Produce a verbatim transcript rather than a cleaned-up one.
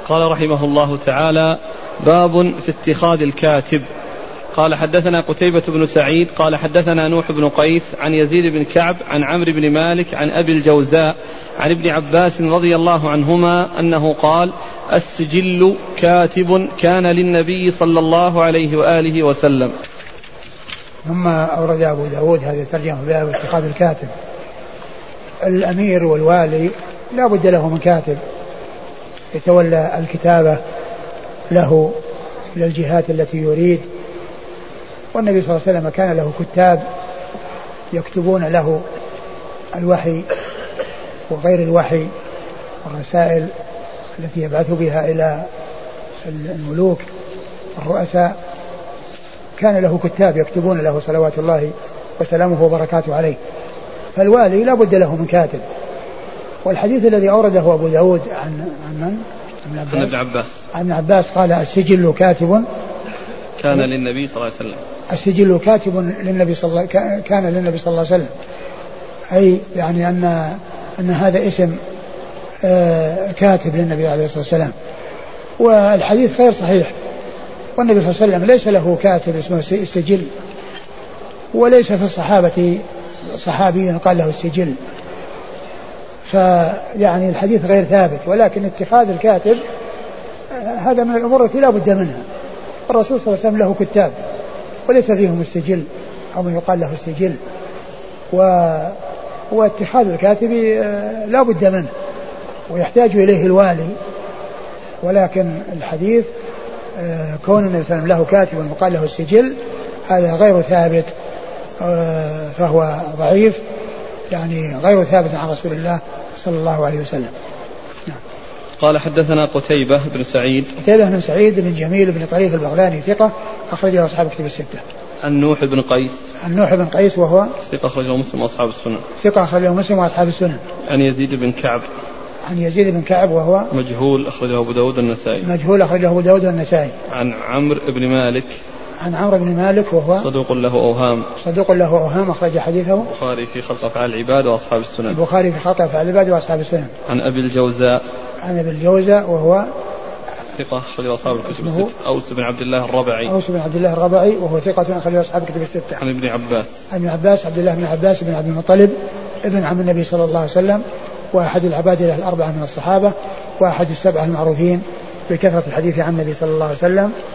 قال رحمه الله تعالى: باب في اتخاذ الكاتب. قال حدثنا قتيبة بن سعيد قال حدثنا نوح بن قيس عن يزيد بن كعب عن عمرو بن مالك عن أبي الجوزاء عن ابن عباس رضي الله عنهما أنه قال: السجل كاتب كان للنبي صلى الله عليه وآله وسلم. ثم أورد أبو داود هذه الترجمة باب اتخاذ الكاتب. الأمير والوالي لا بد له من كاتب يتولى الكتابة له للجهات التي يريد، والنبي صلى الله عليه وسلم كان له كتاب يكتبون له الوحي وغير الوحي والرسائل التي يبعث بها إلى الملوك الرؤساء، كان له كتاب يكتبون له صلوات الله وسلامه وبركاته عليه. فالوالي لا بد له من كاتب. والحديث الذي أورده أبو داود عن عن من؟ عن ابن عباس عن ابن عباس قال: السجل كاتب كان للنبي صلى الله عليه وسلم. السجل كاتب للنبي صلى الله كان للنبي صلى الله عليه وسلم، أي يعني أن أن هذا اسم كاتب للنبي عليه الصلاة والسلام. والحديث غير صحيح، والنبي صلى الله عليه وسلم ليس له كاتب اسمه السجل، وليس في الصحابة صحابي قال له السجل، فيعني الحديث غير ثابت. ولكن اتخاذ الكاتب هذا من الأمور التي لا بد منها. الرسول صلى الله عليه وسلم له كتاب وليس فيهم السجل أو من يقال له السجل، و... واتخاذ الكاتب لا بد منه ويحتاج إليه الوالي. ولكن الحديث كون النبي صلى الله عليه وسلم له كاتب وقال له السجل هذا غير ثابت، فهو ضعيف، يعني غير ثابت عن رسول الله صلى الله عليه وسلم. نعم. قال حدثنا قتيبة بن سعيد قتيبة بن سعيد بن جميل بن طريف البغلاني ثقة أخرجه أصحاب كتب الستة. عن نوح بن قيس عن نوح بن قيس وهو ثقة أخرجه مسلم وأصحاب السنن. ثقة أخرجه مسلم وأصحاب السنن. عن يزيد بن كعب عن يزيد بن كعب وهو مجهول أخرجه أبو داود والنسائي. مجهول أخرجه أبو داود والنسائي. عن عمرو بن مالك عن عمرو بن مالك وهو صدوق له أوهام صدوق له أوهام أخرج حديثه البخاري في خلق أفعال العباد وأصحاب السنن. البخاري في خلق أفعال العباد وأصحاب السنن. عن أبي الجوزاء عن أبي الجوزاء وهو ثقة أخرجه أصحاب الكتب الستة. أوس بن عبد الله الربعي أوس بن عبد الله الربعي وهو ثقة أخرجه أصحاب الكتب الستة. عن ابن عباس عن ابن عباس عبد الله بن عباس بن عبد المطلب ابن عم النبي صلى الله عليه وسلم، وأحد العبادلة الأربعة من الصحابة، وأحد السبعة المعروفين بكثرة الحديث عن النبي صلى الله عليه وسلم،